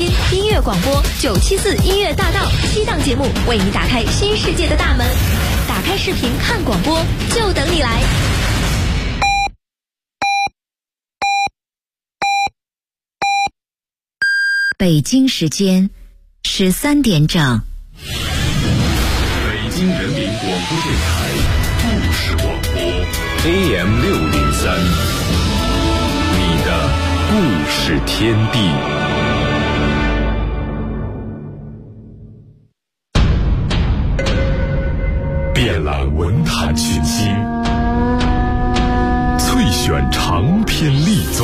宾，音乐广播974音乐大道7档节目为你打开新世界的大门。打开视频看广播，就等你来。 北京时间13点整。 北京人民广播电台故事广播 AM603，你的故事天地。遍览文坛群星，萃选长篇力作。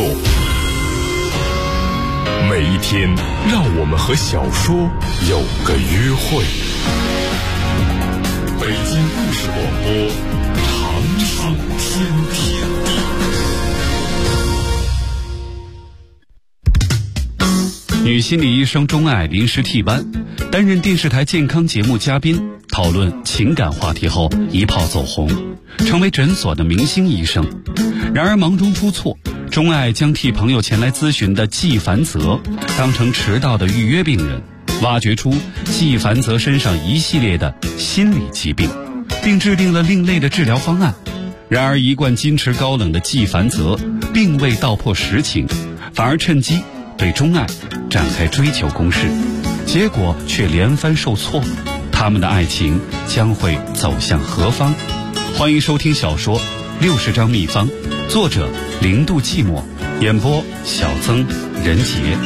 每一天，让我们和小说有个约会。北京故事广播，长唱天地。 女心理医生钟爱临时替班，担任电视台健康节目嘉宾，讨论情感话题后一炮走红，成为诊所的明星医生。然而忙中出错，钟爱将替朋友前来咨询的季凡泽当成迟到的预约病人，挖掘出季凡泽身上一系列的心理疾病，并制定了另类的治疗方案。然而一贯矜持高冷的季凡泽并未道破实情，反而趁机对钟爱展开追求攻势，结果却连番受挫。他们的爱情将会走向何方？欢迎收听小说《60张秘方》，作者0度寂寞，演播小曾、任杰。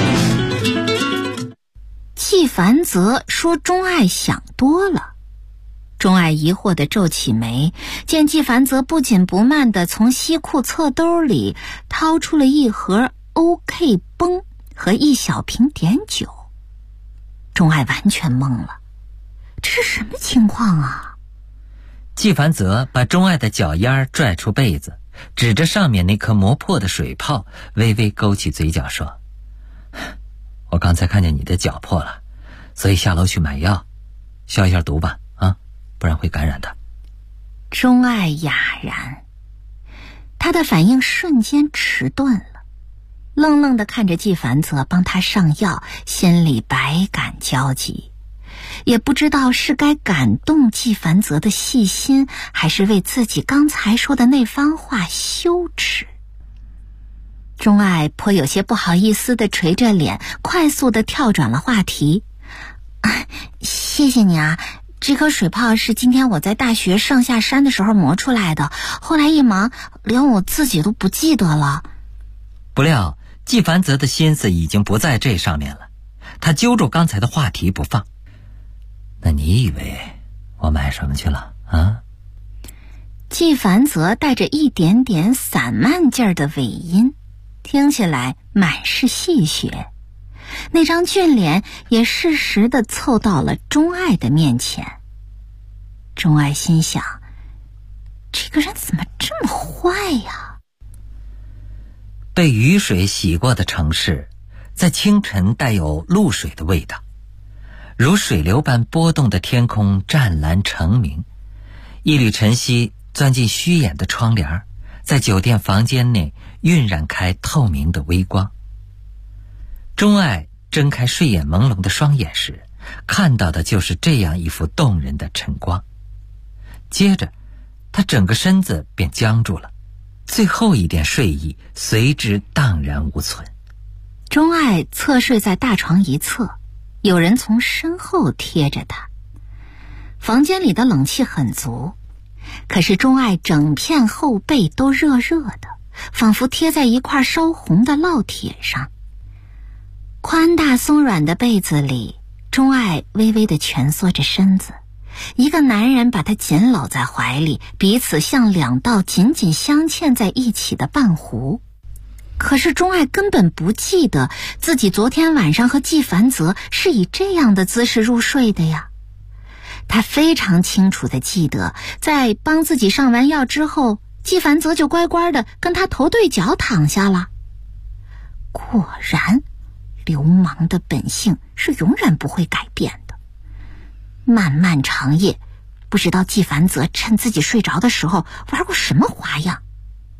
季凡泽说钟爱想多了。钟爱疑惑地皱起眉，见季凡泽不紧不慢地从西裤侧兜里掏出了一盒 OK 绷和一小瓶碘酒。钟爱完全懵了，这是什么情况啊？ 季凡泽把钟爱的脚丫拽出被子，指着上面那颗磨破的水泡，微微勾起嘴角说：我刚才看见你的脚破了，所以下楼去买药，消一下毒吧，不然会感染的。 钟爱哑然，他的反应瞬间迟钝了，愣愣地看着季凡泽帮他上药，心里百感交集，也不知道是该感动季凡泽的细心，还是为自己刚才说的那番话羞耻。钟爱颇有些不好意思地垂着脸，快速地跳转了话题。谢谢你啊，这颗水泡是今天我在大学上下山的时候磨出来的，后来一忙连我自己都不记得了。 不料季凡泽的心思已经不在这上面了，他揪住刚才的话题不放。那你以为我买什么去了啊？ 季凡泽带着一点点散漫劲儿的尾音，听起来满是戏谑，那张俊脸也适时地凑到了钟爱的面前。钟爱心想，这个人怎么这么坏呀？ 被雨水洗过的城市，在清晨带有露水的味道，如水流般波动的天空湛蓝澄明，一缕晨曦钻进虚掩的窗帘，在酒店房间内晕染开透明的微光。钟爱睁开睡眼朦胧的双眼时，看到的就是这样一幅动人的晨光。接着他整个身子便僵住了，最后一点睡意随之荡然无存。 钟爱侧睡在大床一侧，有人从身后贴着他。房间里的冷气很足，可是钟爱整片后背都热热的，仿佛贴在一块烧红的烙铁上。宽大松软的被子里，钟爱微微地蜷缩着身子，一个男人把她紧搂在怀里，彼此像两道紧紧镶嵌在一起的半弧。可是钟爱根本不记得自己昨天晚上和季凡泽是以这样的姿势入睡的呀。她非常清楚地记得，在帮自己上完药之后，季凡泽就乖乖地跟他头对脚躺下了。果然，流氓的本性是永远不会改变的。漫漫长夜，不知道季凡泽趁自己睡着的时候玩过什么花样。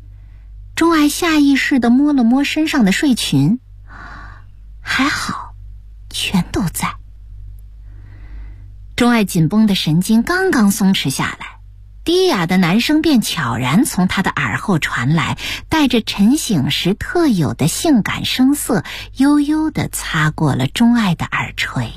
钟爱下意识地摸了摸身上的睡裙，还好全都在。钟爱紧绷的神经刚刚松弛下来，低哑的男声便悄然从他的耳后传来，带着晨醒时特有的性感声色，悠悠地擦过了钟爱的耳垂。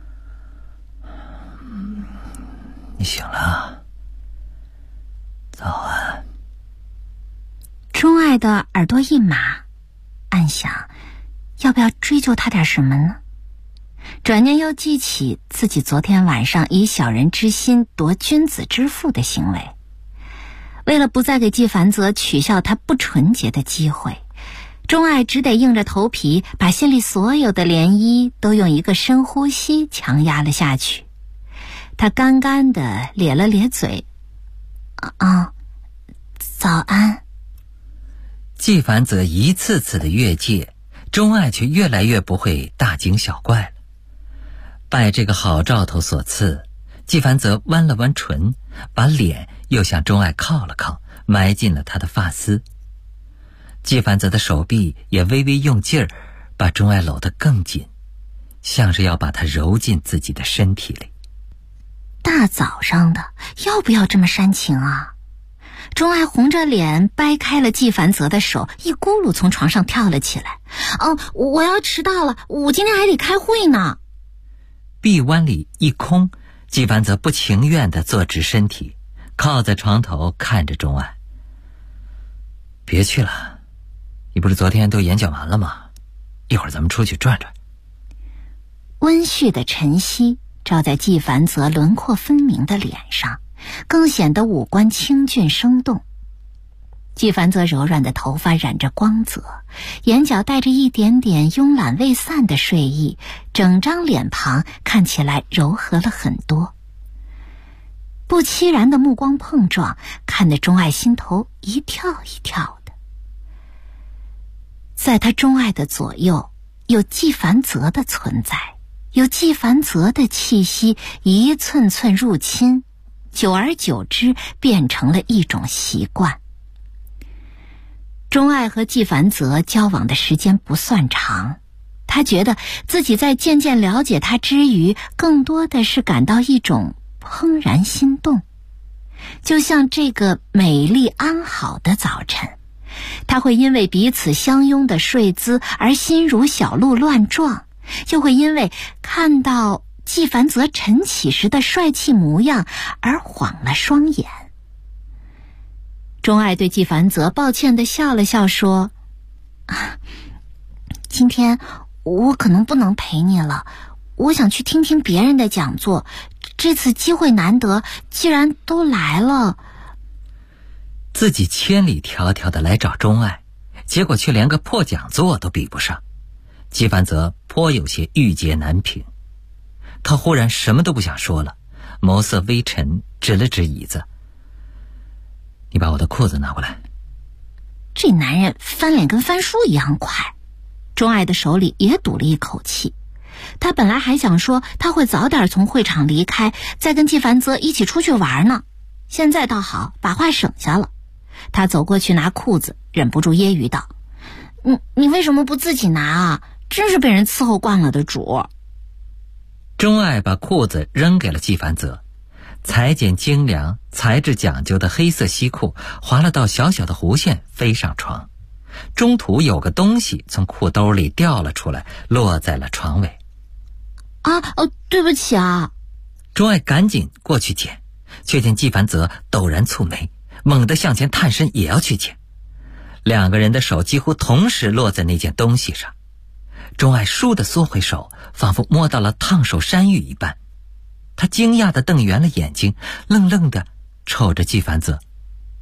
你醒了，早安。 钟爱的耳朵一麻，暗想要不要追究他点什么呢？转念又记起自己昨天晚上以小人之心夺君子之腹的行为，为了不再给纪凡泽取笑他不纯洁的机会，钟爱只得硬着头皮把心里所有的涟漪都用一个深呼吸强压了下去。他干干的咧了咧嘴，早安。 纪凡泽一次次的越界，钟爱却越来越不会大惊小怪了。拜这个好兆头所赐，纪凡泽弯了弯唇，把脸又向钟爱靠了靠，埋进了他的发丝。纪凡泽的手臂也微微用劲儿，把钟爱搂得更紧，像是要把他揉进自己的身体里。 大早上的，要不要这么煽情啊？钟爱红着脸掰开了纪凡泽的手，一咕噜从床上跳了起来。我要迟到了，我今天还得开会呢。 臂弯里一空，纪凡泽不情愿地坐直身体，靠在床头看着钟爱。别去了，你不是昨天都演讲完了吗？一会儿咱们出去转转。 温煦的晨曦照在纪凡泽轮廓分明的脸上，更显得五官清俊生动。纪凡泽柔软的头发染着光泽，眼角带着一点点慵懒未散的睡意，整张脸庞看起来柔和了很多。不期然的目光碰撞，看得钟爱心头一跳一跳的。在他钟爱的左右，有纪凡泽的存在，有纪凡泽的气息一寸寸入侵，久而久之变成了一种习惯。钟爱和纪凡泽交往的时间不算长，他觉得自己在渐渐了解他之余，更多的是感到一种怦然心动。就像这个美丽安好的早晨，他会因为彼此相拥的睡姿而心如小鹿乱撞，又会因为看到纪凡泽晨起时的帅气模样而晃了双眼。钟爱对纪凡泽抱歉地笑了笑，说：今天我可能不能陪你了，我想去听听别人的讲座，这次机会难得，既然都来了。 自己千里迢迢的来找钟爱，结果却连个破讲座都比不上。纪凡泽颇有些郁结难平，他忽然什么都不想说了，眸色微沉，指了指椅子：你把我的裤子拿过来。 这男人翻脸跟翻书一样快。钟爱的手里也堵了一口气，他本来还想说他会早点从会场离开，再跟纪凡泽一起出去玩呢，现在倒好，把话省下了。他走过去拿裤子，忍不住揶揄道：你为什么不自己拿啊？真是被人伺候惯了的主。 钟爱把裤子扔给了纪凡泽，裁剪精良、材质讲究的黑色西裤划了道小小的弧线，飞上床。中途有个东西从裤兜里掉了出来，落在了床尾。 对不起啊。 钟爱赶紧过去捡，却见纪凡泽陡然蹙眉，猛地向前探身也要去捡。两个人的手几乎同时落在那件东西上。钟爱倏地缩回手，仿佛摸到了烫手山芋一般。他惊讶地瞪圆了眼睛，愣愣地瞅着纪凡泽。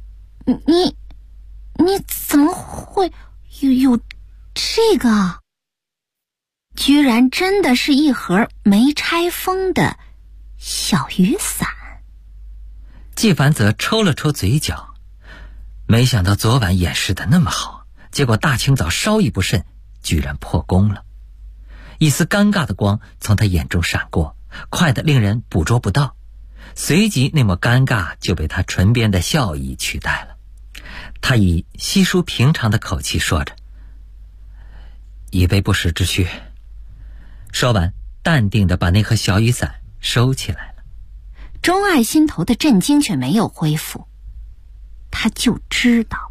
你怎么会有这个？居然真的是一盒没拆封的小雨伞。 纪凡泽抽了抽嘴角，没想到昨晚演示的那么好，结果大清早稍一不慎，居然破功了。一丝尴尬的光从他眼中闪过，快得令人捕捉不到，随即那抹尴尬就被他唇边的笑意取代了。他以稀疏平常的口气说着：以备不时之需。说完， 淡定地把那盒小雨伞收起来了。 钟爱心头的震惊却没有恢复，他就知道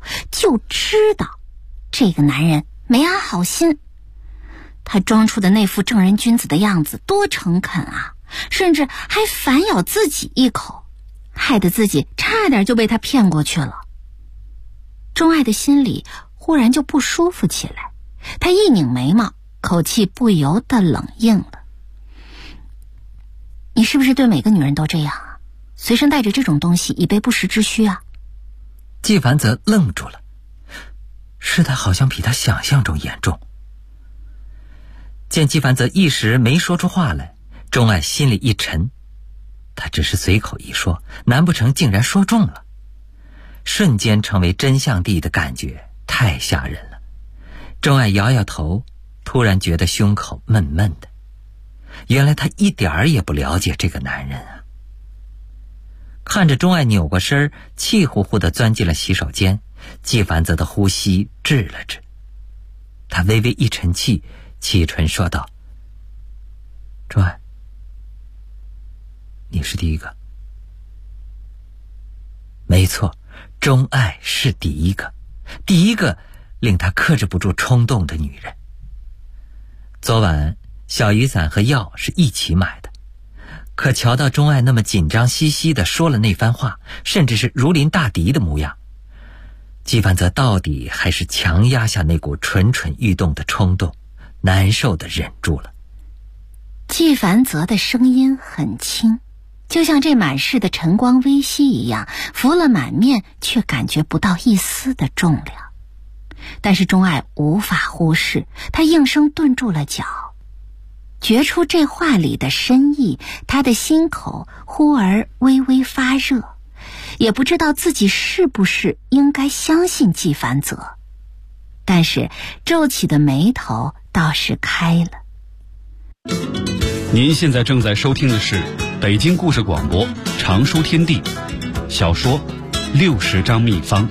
这个男人没安好心。他装出的那副正人君子的样子多诚恳啊，甚至还反咬自己一口，害得自己差点就被他骗过去了。钟爱的心里忽然就不舒服起来，他一拧眉毛，口气不由得冷硬了。你是不是对每个女人都这样啊？随身带着这种东西以备不时之需啊？ 纪凡泽愣住了，事态好像比他想象中严重。见纪凡泽一时没说出话来，钟爱心里一沉，他只是随口一说，难不成竟然说中了？瞬间成为真相帝的感觉太吓人了。钟爱摇摇头，突然觉得胸口闷闷的。原来他一点儿也不了解这个男人啊。看着钟爱扭过身，气呼呼地钻进了洗手间，纪凡泽的呼吸滞了滞。他微微一沉气，启唇说道：钟爱，你是第一个。没错，钟爱是第一个令他克制不住冲动的女人。昨晚小雨伞和药是一起买的，可瞧到钟爱那么紧张兮兮地说了那番话，甚至是如临大敌的模样，纪凡泽到底还是强压下那股蠢蠢欲动的冲动，难受地忍住了。 纪凡泽的声音很轻，就像这满室的晨光微熹一样，浮了满面，却感觉不到一丝的重量。但是钟爱无法忽视，他应声顿住了脚，觉出这话里的深意，他的心口忽而微微发热，也不知道自己是不是应该相信纪凡泽，但是皱起的眉头倒是开了。 您现在正在收听的是北京故事广播长书天地小说60张秘方。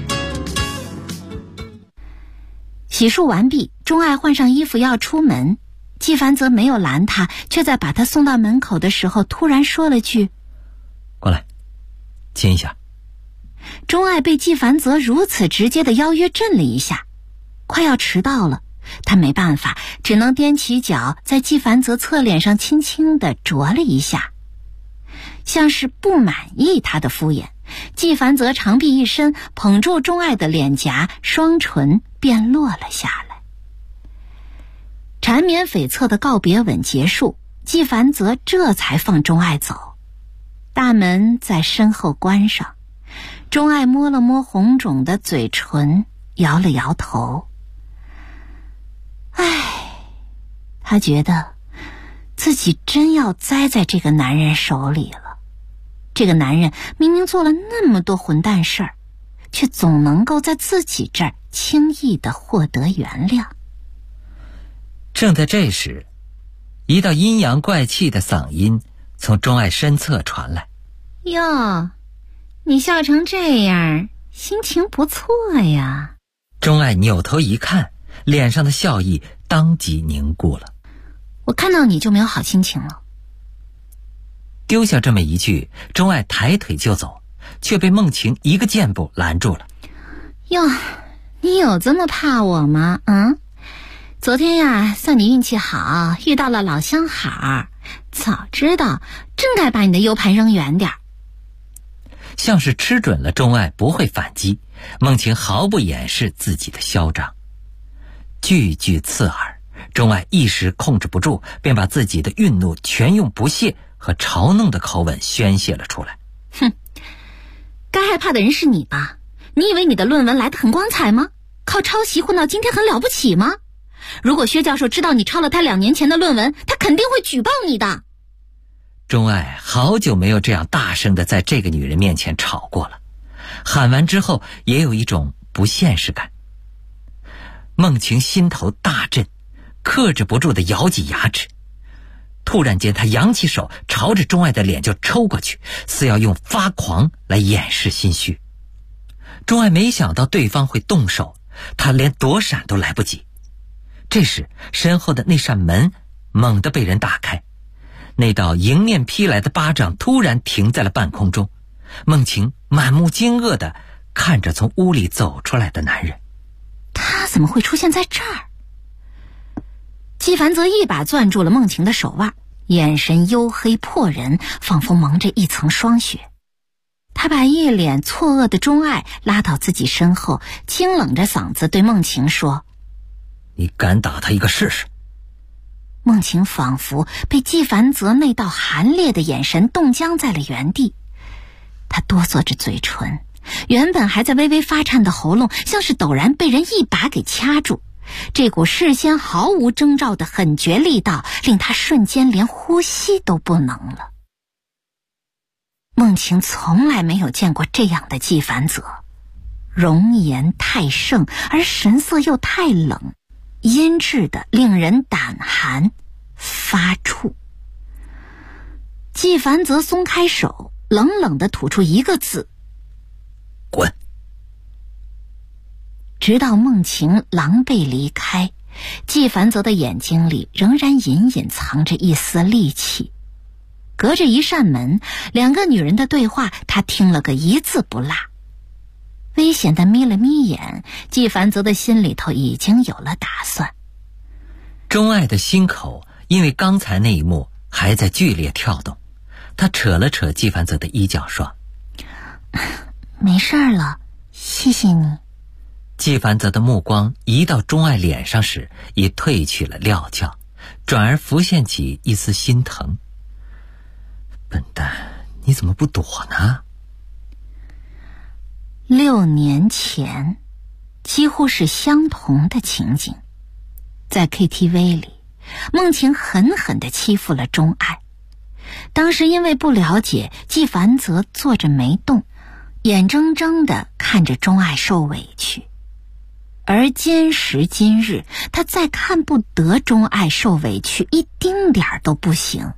洗漱完毕，钟爱换上衣服要出门，纪凡泽没有拦他，却在把他送到门口的时候突然说了句： 过来亲一下。 钟爱被纪凡泽如此直接的邀约震了一下，快要迟到了，他没办法，只能踮起脚在纪凡泽侧脸上轻轻地啄了一下，像是不满意他的敷衍。纪凡泽长臂一伸，捧住钟爱的脸颊，双唇便落了下来。缠绵悱恻的告别吻结束，纪凡泽这才放钟爱走，大门在身后关上。钟爱摸了摸红肿的嘴唇，摇了摇头。他觉得自己真要栽在这个男人手里了。这个男人明明做了那么多混蛋事儿，却总能够在自己这儿轻易地获得原谅。 正在这时，一道阴阳怪气的嗓音从钟爱身侧传来： 哟，你笑成这样，心情不错呀。 钟爱扭头一看，脸上的笑意当即凝固了。 我看到你就没有好心情了。 丢下这么一句，钟爱抬腿就走，却被孟晴一个箭步拦住了。 哟，你有这么怕我吗？昨天呀，算你运气好，遇到了老相好，早知道真该把你的 U 盘扔远点。 像是吃准了钟爱不会反击，孟晴毫不掩饰自己的嚣张，句句刺耳。钟爱一时控制不住，便把自己的愠怒全用不屑和嘲弄的口吻宣泄了出来。 该害怕的人是你吧？你以为你的论文来得很光彩吗？靠抄袭混到今天很了不起吗？如果薛教授知道你抄了他2年前的论文，他肯定会举报你的。 钟爱好久没有这样大声地在这个女人面前吵过了，喊完之后也有一种不现实感。孟晴心头大震，克制不住地咬紧牙齿。突然间，他扬起手朝着钟爱的脸就抽过去，似要用发狂来掩饰心虚。钟爱没想到对方会动手，他连躲闪都来不及。这时身后的那扇门猛地被人打开， 那道迎面劈来的巴掌突然停在了半空中，孟晴满目惊愕地看着从屋里走出来的男人。 他怎么会出现在这儿？纪凡则一把攥住了孟晴的手腕，眼神黝黑迫人，仿佛蒙着一层霜雪。他把一脸错愕的钟爱拉到自己身后，清冷着嗓子对孟晴说： 你敢打他一个试试？ 孟晴仿佛被纪凡泽那道寒冽的眼神冻僵在了原地，他哆嗦着嘴唇，原本还在微微发颤的喉咙像是陡然被人一把给掐住，这股事先毫无征兆的狠绝力道令他瞬间连呼吸都不能了。孟晴从来没有见过这样的纪凡泽，容颜太盛，而神色又太冷，阴鸷的令人胆寒发怵。纪凡泽松开手，冷冷地吐出一个字： 滚。 直到孟晴狼狈离开，纪凡泽的眼睛里仍然隐隐藏着一丝戾气。隔着一扇门，两个女人的对话他听了个一字不落。危险地眯了眯眼，纪凡泽的心里头已经有了打算。 钟爱的心口因为刚才那一幕还在剧烈跳动，他扯了扯纪凡泽的衣角说： 没事了，谢谢你。 纪凡泽的目光移到钟爱脸上时，已褪去了料峭，转而浮现起一丝心疼。笨蛋，你怎么不躲呢 ？6年前，几乎是相同的情景。在 KTV 里，孟晴狠狠地欺负了钟爱。当时因为不了解，纪凡泽坐着没动，眼睁睁地看着钟爱受委屈。而今时今日，他再看不得钟爱受委屈，一丁点儿都不行。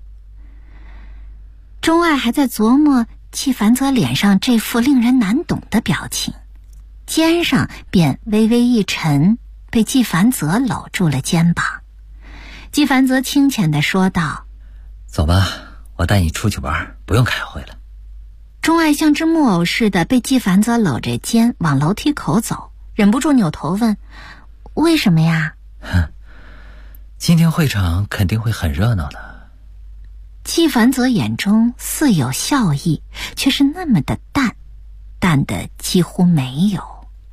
钟爱还在琢磨纪凡泽脸上这副令人难懂的表情，肩上便微微一沉，被纪凡泽搂住了肩膀。纪凡泽清浅地说道： 走吧，我带你出去玩，不用开会了。 钟爱像只木偶似的被纪凡泽搂着肩往楼梯口走，忍不住扭头问：为什么呀？ 今天会场肯定会很热闹的。 纪凡泽眼中似有笑意，却是那么的淡，淡的几乎没有。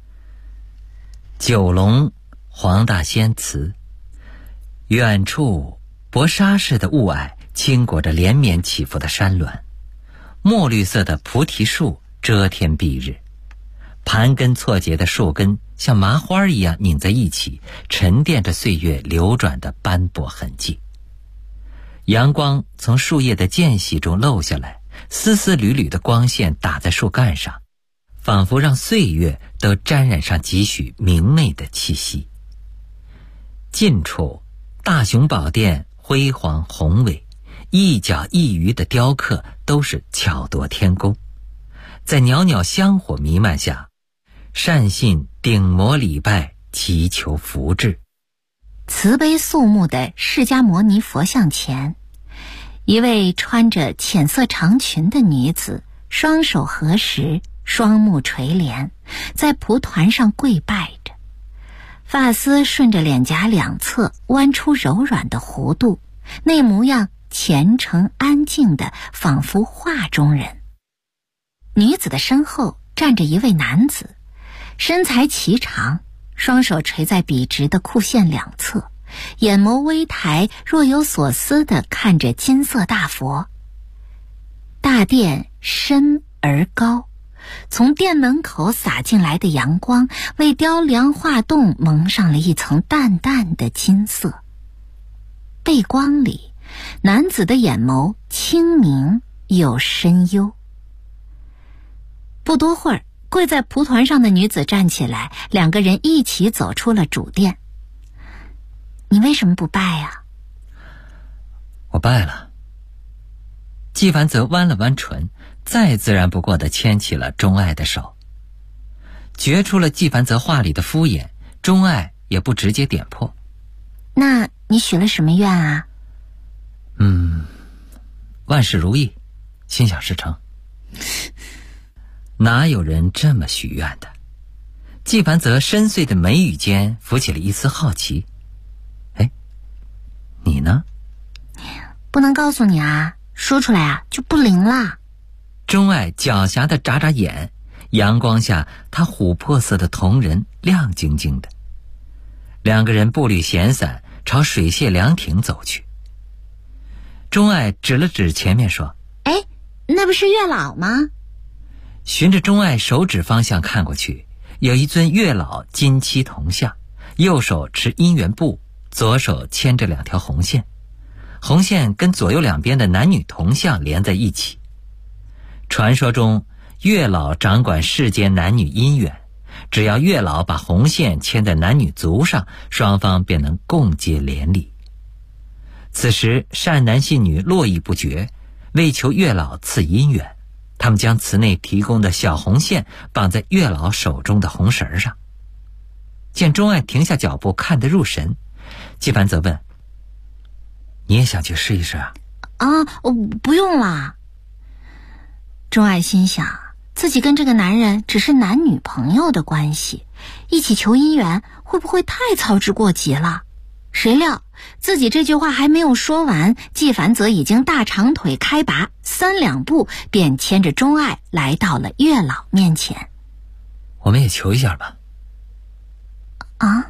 九龙黄大仙祠，远处薄纱似的雾霭轻裹着连绵起伏的山峦，墨绿色的菩提树遮天蔽日，盘根错节的树根像麻花一样拧在一起，沉淀着岁月流转的斑驳痕迹。阳光从树叶的间隙中漏下来，丝丝缕缕的光线打在树干上，仿佛让岁月都沾染上几许明媚的气息。近处大雄宝殿辉煌宏伟，一角一隅的雕刻都是巧夺天工。在袅袅香火弥漫下，善信顶膜礼拜，祈求福至。 慈悲肃穆的释迦牟尼佛像前，一位穿着浅色长裙的女子，双手合十，双目垂怜，在蒲团上跪拜着，发丝顺着脸颊两侧弯出柔软的弧度，那模样虔诚安静的，仿佛画中人。女子的身后站着一位男子，身材颀长，双手垂在笔直的裤线两侧，眼眸微抬，若有所思地看着金色大佛。大殿深而高，从殿门口洒进来的阳光为雕梁画栋蒙上了一层淡淡的金色。背光里，男子的眼眸清明又深幽。不多会儿，跪在蒲团上的女子站起来，两个人一起走出了主殿。你为什么不拜呀？ 我拜了。纪凡泽弯了弯唇，再自然不过地牵起了钟爱的手。觉出了纪凡泽话里的敷衍，钟爱也不直接点破。 那你许了什么愿啊？ 万事如意，心想事成。哪有人这么许愿的？纪凡泽深邃的眉宇间浮起了一丝好奇。哎，你呢？ 不能告诉你啊，说出来啊就不灵了。 钟爱狡黠地眨眨眼，阳光下他琥珀色的瞳仁亮晶晶的。两个人步履闲散，朝水榭凉亭走去。钟爱指了指前面说： 哎，那不是月老吗？ 循着钟爱手指方向看过去，有一尊月老金漆铜像，右手持姻缘布，左手牵着2条红线，红线跟左右两边的男女铜像连在一起。传说中，月老掌管世间男女姻缘，只要月老把红线牵在男女足上，双方便能共结连理。此时善男信女络绎不绝，为求月老赐姻缘，他们将祠内提供的小红线绑在月老手中的红绳上。见钟爱停下脚步看得入神，纪凡则问：你也想去试一试啊？ 不用啦。钟爱心想，自己跟这个男人只是男女朋友的关系，一起求姻缘会不会太操之过急了？谁料自己这句话还没有说完，纪凡泽已经大长腿开拔，3两步便牵着钟爱来到了月老面前。 我们也求一下吧。 啊？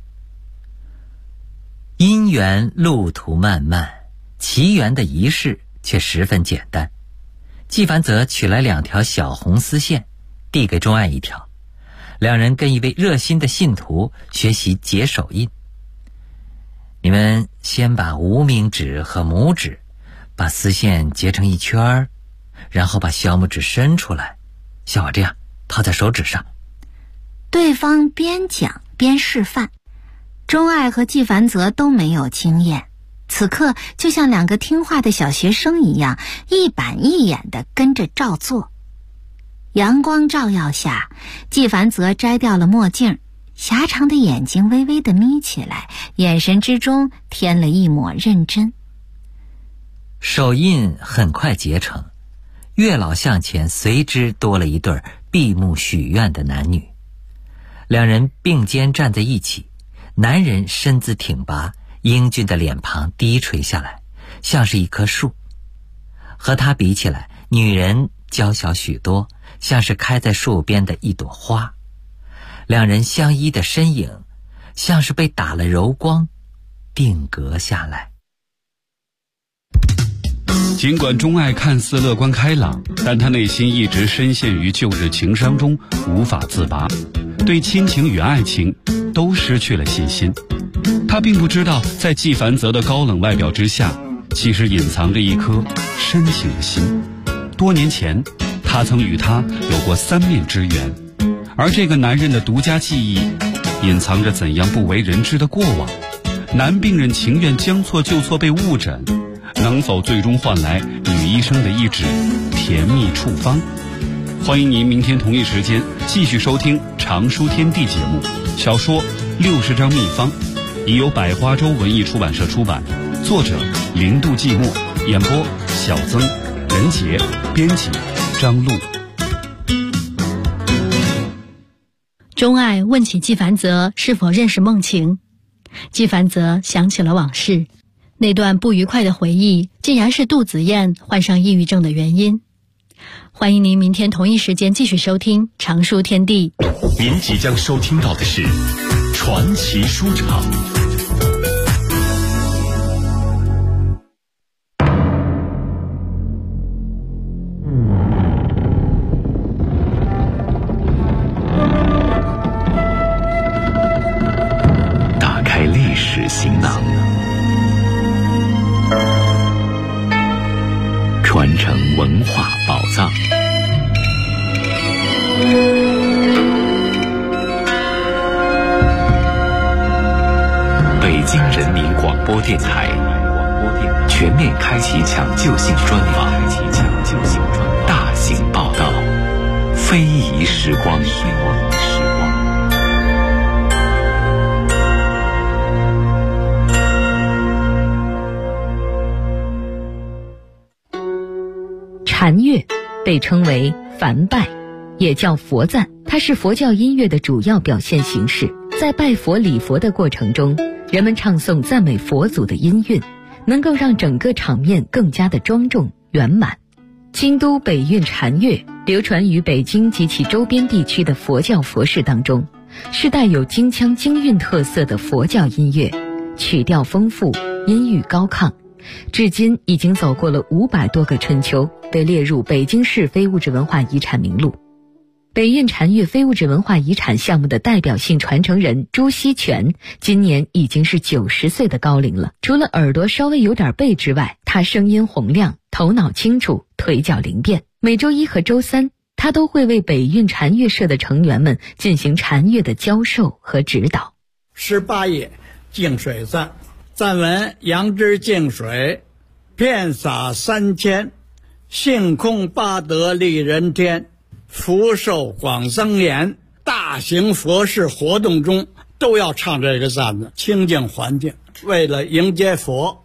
姻缘路途漫漫，祈缘的仪式却十分简单。纪凡泽取来2条小红丝线，递给钟爱1条。两人跟一位热心的信徒学习结手印。你们先把无名指和拇指把丝线结成一圈，然后把小拇指伸出来，像我这样套在手指上。 对方边讲边示范，钟爱和纪凡泽都没有经验，此刻就像2个听话的小学生一样，一板一眼地跟着照做。阳光照耀下，纪凡泽摘掉了墨镜，狭长的眼睛微微地眯起来，眼神之中添了一抹认真。 手印很快结成，月老像前随之多了一对闭目许愿的男女。两人并肩站在一起，男人身姿挺拔，英俊的脸庞低垂下来，像是一棵树。和他比起来，女人娇小许多，像是开在树边的一朵花。两人相依的身影，像是被打了柔光，定格下来。 尽管钟爱看似乐观开朗，但他内心一直深陷于旧日情伤中，无法自拔，对亲情与爱情都失去了信心。他并不知道，在纪凡泽的高冷外表之下，其实隐藏着一颗深情的心。多年前，他曾与他有过3面之缘，而这个男人的独家记忆，隐藏着怎样不为人知的过往。男病人情愿将错就错被误诊，能否最终换来女医生的一纸甜蜜处方？欢迎您明天同一时间继续收听常书天地节目，小说60张秘方，已由百花洲文艺出版社出版，作者零度寂寞，演播小曾、任杰，编辑张璐。 钟爱问起纪凡泽是否认识梦晴，纪凡泽想起了往事，那段不愉快的回忆竟然是杜子燕患上抑郁症的原因。欢迎您明天同一时间继续收听常书天地。 您即将收听到的是传奇书场。打开历史行囊，传承文化宝藏。北京人民广播电台全面开启抢救性专访，大型报道，非遗时光。 禅乐被称为梵拜，也叫佛赞，它是佛教音乐的主要表现形式。在拜佛礼佛的过程中，人们唱诵赞美佛祖的音韵，能够让整个场面更加的庄重圆满。京都北韵禅乐流传于北京及其周边地区的佛教佛事当中，是带有京腔京韵特色的佛教音乐，曲调丰富，音域高亢，至今已经走过了500多个春秋，被列入北京市非物质文化遗产名录。北韵禅乐非物质文化遗产项目的代表性传承人朱锡全今年已经是90岁的高龄了。除了耳朵稍微有点背之外，他声音洪亮，头脑清楚，腿脚灵便。每周一和周三，他都会为北韵禅乐社的成员们进行禅乐的教授和指导。 18页净水赞，赞文：杨枝净水，遍洒3000，性空八德利人天，福寿广增延。大型佛事活动中都要唱这个赞子，清净环境，为了迎接佛。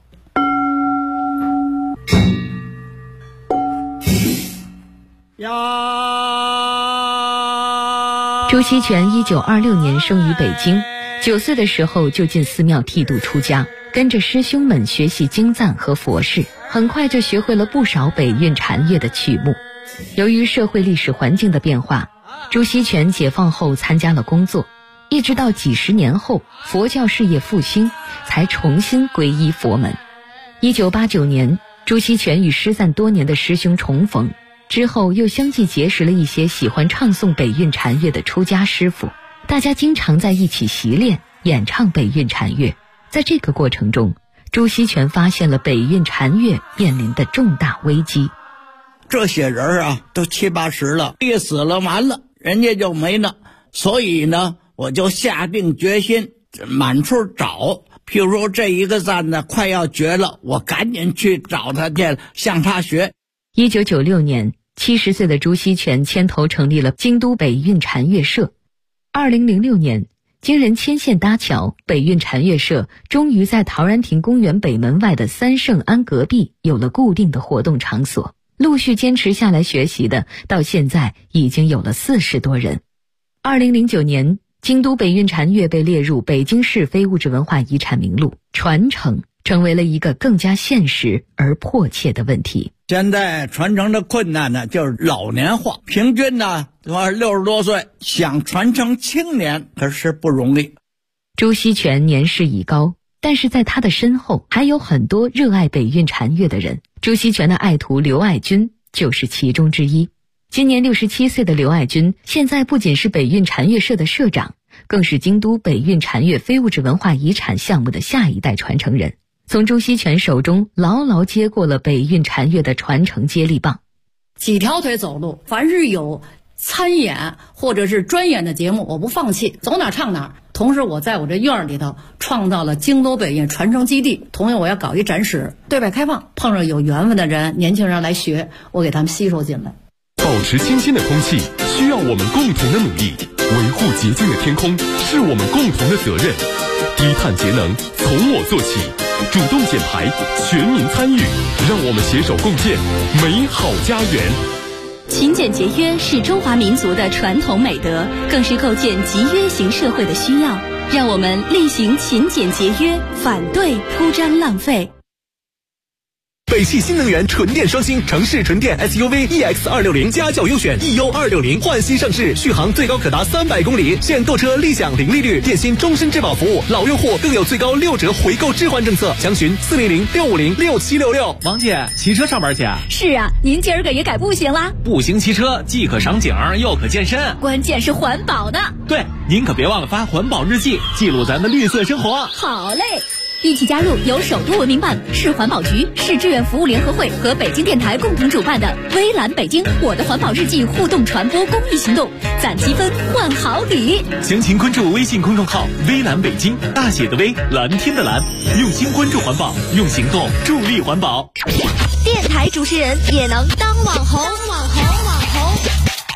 朱锡全1926年生于北京，9岁的时候就进寺庙剃度出家，跟着师兄们学习经赞和佛事，很快就学会了不少北韵禅乐的曲目。由于社会历史环境的变化，朱锡全解放后参加了工作，一直到几十年后佛教事业复兴，才重新皈依佛门。1989年，朱锡全与失散多年的师兄重逢，之后又相继结识了一些喜欢唱诵北韵禅乐的出家师傅，大家经常在一起习练演唱北韵禅乐。在这个过程中，朱锡全发现了北韵禅乐面临的重大危机。 这些人啊，都70、80了，一死了完了，人家就没了。所以呢，我就下定决心满处找。譬如说这一个赞呢快要绝了，我赶紧去找他去，向他学。 1996年，70岁的朱锡全牵头成立了京都北韵禅乐社。2006年，经人牵线搭桥，北韵禅乐社终于在陶然亭公园北门外的三圣庵隔壁有了固定的活动场所。陆续坚持下来学习的，到现在已经有了40多人。2009年，京都北韵禅乐被列入北京市非物质文化遗产名录，传承成为了一个更加现实而迫切的问题。 现在传承的困难呢，就是老年化，平均呢60多岁，想传承青年可是不容易。 朱锡全年事已高，但是在他的身后还有很多热爱北韵禅乐的人。朱锡全的爱徒刘爱军就是其中之一。今年67岁的刘爱军，现在不仅是北韵禅乐社的社长，更是京都北韵禅乐非物质文化遗产项目的下一代传承人，从朱锡全手中牢牢接过了北韵禅乐的传承接力棒。 几条腿走路，凡是有参演或者是专演的节目，我不放弃，走哪唱哪。同时我在我这院里头创造了京都北韵传承基地，同样我要搞一展示，对外开放，碰上有缘分的人，年轻人来学，我给他们吸收进来。 保持清新的空气需要我们共同的努力，维护洁净的天空是我们共同的责任。低碳节能从我做起，主动减排，全民参与，让我们携手共建美好家园。 勤俭节约是中华民族的传统美德，更是构建集约型社会的需要。让我们力行勤俭节约，反对铺张浪费。 北汽新能源纯电双星城市纯电 SUV EX260家轿优选 EU260换新上市，续航最高可达300公里，现购车立享零利率，电信终身质保服务，老用户更有最高6折回购置换政策。详询400-650-6766。 王姐，骑车上班去？ 是啊，您今儿个也改步行啦？ 步行骑车既可赏景又可健身， 关键是环保呢。 对，您可别忘了发环保日记，记录咱们绿色生活。 好嘞。一起加入由首都文明办、市环保局、市志愿服务联合会和北京电台共同主办的微蓝北京我的环保日记互动传播公益行动，攒积分换好礼。 详情关注微信公众号微蓝北京，大写的微，蓝天的蓝，用心关注环保，用行动助力环保。 电台主持人也能当网红。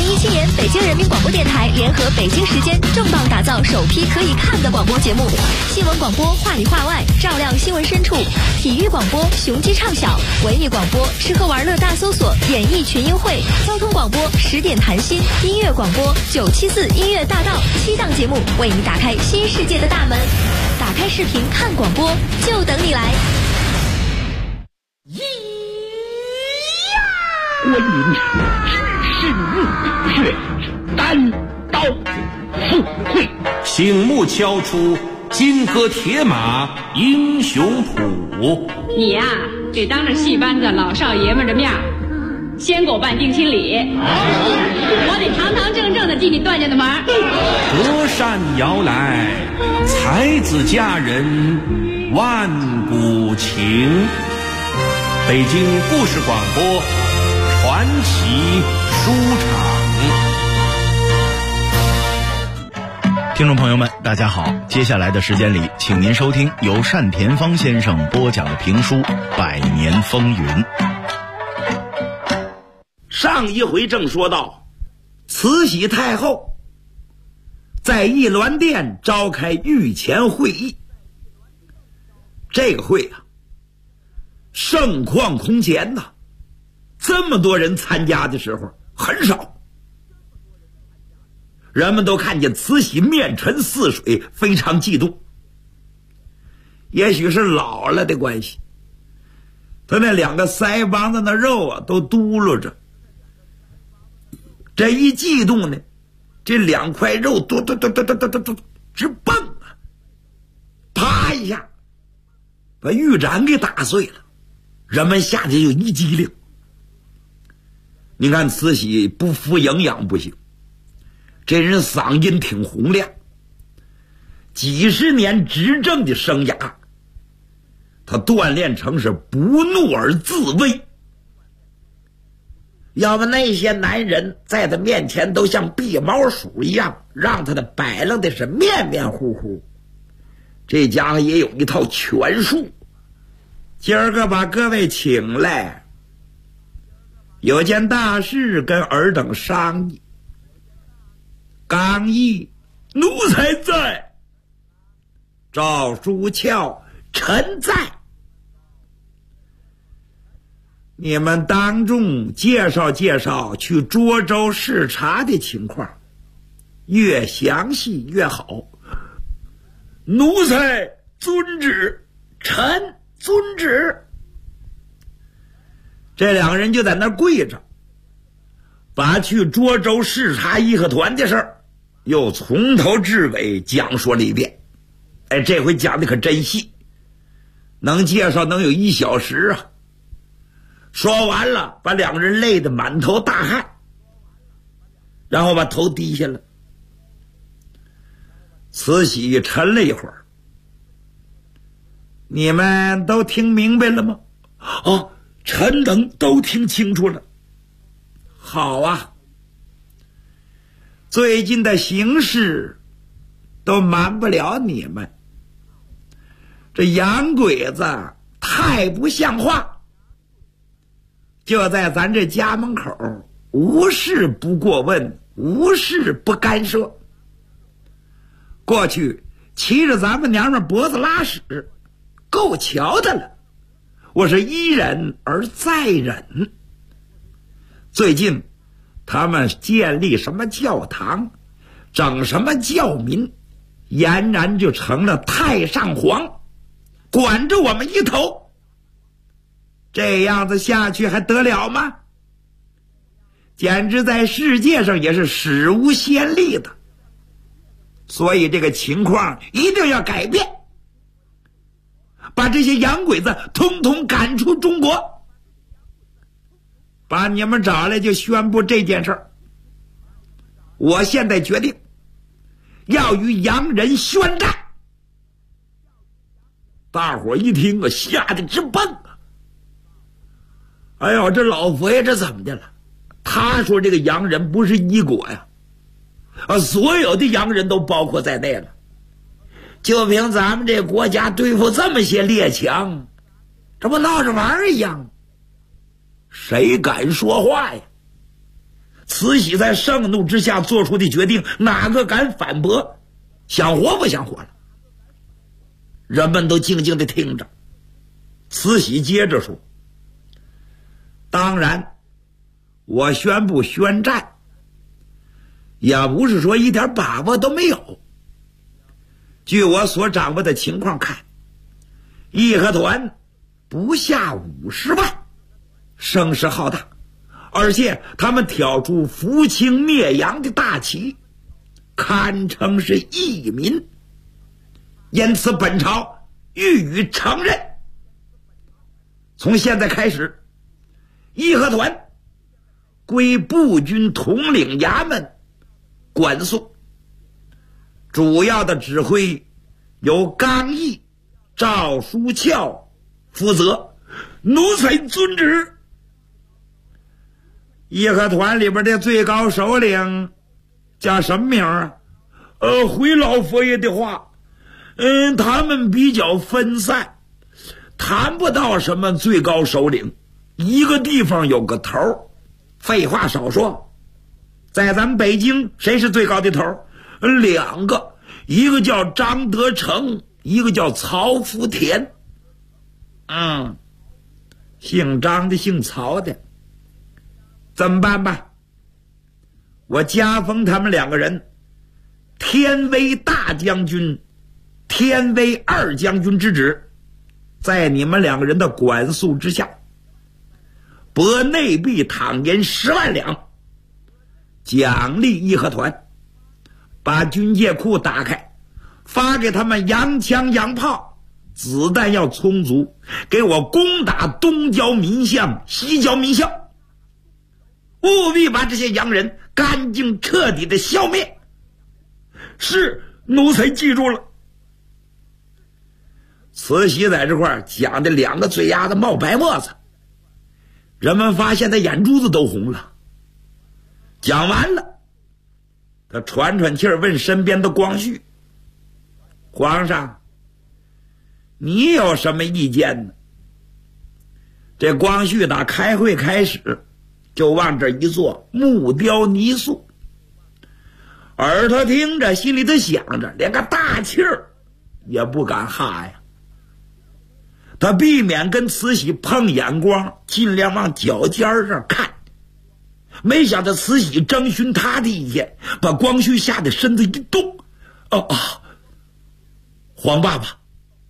2017年，北京人民广播电台联合北京时间重磅打造首批可以看的广播节目：新闻广播话里话外，照亮新闻深处；体育广播雄鸡唱晓；文艺广播吃喝玩乐大搜索，演艺群英会；交通广播10点谈心；音乐广播974音乐大道，7档节目为你打开新世界的大门。打开视频看广播，就等你来。 关云知世日月，单刀赴会， 醒目敲出金戈铁马英雄谱。 你呀，得当着戏班子老少爷们的面先给我办定亲礼，我得堂堂正正的进你段家的门。 隔山遥来，才子佳人万古情。北京故事广播传奇书场。听众朋友们，大家好，接下来的时间里，请您收听由单田芳先生播讲的评书《百年风云》。 上一回正说到，慈禧太后在义銮殿召开御前会议，这个会啊，盛况空前呐，这么多人参加的时候很少。人们都看见慈禧面沉似水，非常激动。也许是老了的关系，她那两个腮帮子的肉啊都嘟噜着。这一激动呢，这两块肉嘟嘟嘟嘟嘟嘟嘟嘟直蹦啊，啪一下把玉盏给打碎了。人们下去就一激灵。你看慈禧不服营养不行，这人嗓音挺洪亮，几十年执政的生涯，他锻炼成是不怒而自威。要不那些男人在他面前都像避毛鼠一样，让他的摆弄的是面面糊糊。这家伙也有一套权术。今儿个把各位请来，有件大事跟尔等商议。刚毅奴才在，赵书翘臣在。你们当众介绍介绍去涿州视察的情况，越详细越好。奴才遵旨，臣遵旨。这两个人就在那儿跪着，把去涿州视察义和团的事儿又从头至尾讲说了一遍。哎，这回讲的可真细，能介绍能有1小时啊。说完了，把两个人累得满头大汗，然后把头低下了。慈禧沉了一会儿，你们都听明白了吗？哦，臣等都听清楚了。好啊，最近的形势都瞒不了你们，这洋鬼子太不像话，就在咱这家门口，无事不过问，无事不干涉。过去骑着咱们娘们脖子拉屎，够瞧的了，我是一忍而再忍。最近他们建立什么教堂，整什么教民，俨然就成了太上皇，管着我们一头。这样子下去还得了吗？简直在世界上也是史无先例的。所以这个情况一定要改变，把这些洋鬼子统统赶出中国。把你们找来就宣布这件事儿。我现在决定要与洋人宣战。大伙一听啊，吓得直蹦啊！哎呦，这老佛爷这怎么的了？他说这个洋人不是一国呀，所有的洋人都包括在内了。就凭咱们这国家对付这么些列强，这不闹着玩一样？谁敢说话呀？ 慈禧在盛怒之下做出的决定，哪个敢反驳？想活不想活了？人们都静静地听着。慈禧接着说：当然，我宣布宣战，也不是说一点把握都没有。据我所掌握的情况看，义和团不下50万，声势浩大，而且他们挑出扶清灭洋的大旗，堪称是义民，因此本朝予以承认。从现在开始，义和团归步军统领衙门管束，主要的指挥由刚毅、赵书翘负责，奴才遵旨。义和团里边的最高首领叫什么名啊？回老佛爷的话，他们比较分散，谈不到什么最高首领，一个地方有个头。废话少说，在咱们北京谁是最高的头？2个，一个叫张德成，一个叫曹福田。姓张的姓曹的，怎么办吧？我加封他们2个人天威大将军、天威2将军之职，在你们2个人的管束之下，拨内币躺银10万两，奖励义和团，把军械库打开，发给他们洋枪洋炮，子弹要充足，给我攻打东郊民巷、西郊民巷，务必把这些洋人干净彻底的消灭。是，奴才记住了。慈禧在这块讲的2个嘴丫子冒白沫子，人们发现他眼珠子都红了。讲完了，他喘喘气儿问身边的光绪：皇上，你有什么意见呢？这光绪打开会开始就往这一坐，木雕泥塑，耳朵听着，心里头想着，连个大气儿也不敢哈呀。他避免跟慈禧碰眼光，尽量往脚尖上看。没想到慈禧征询他的意见，把光绪吓得身子一动。皇爸爸，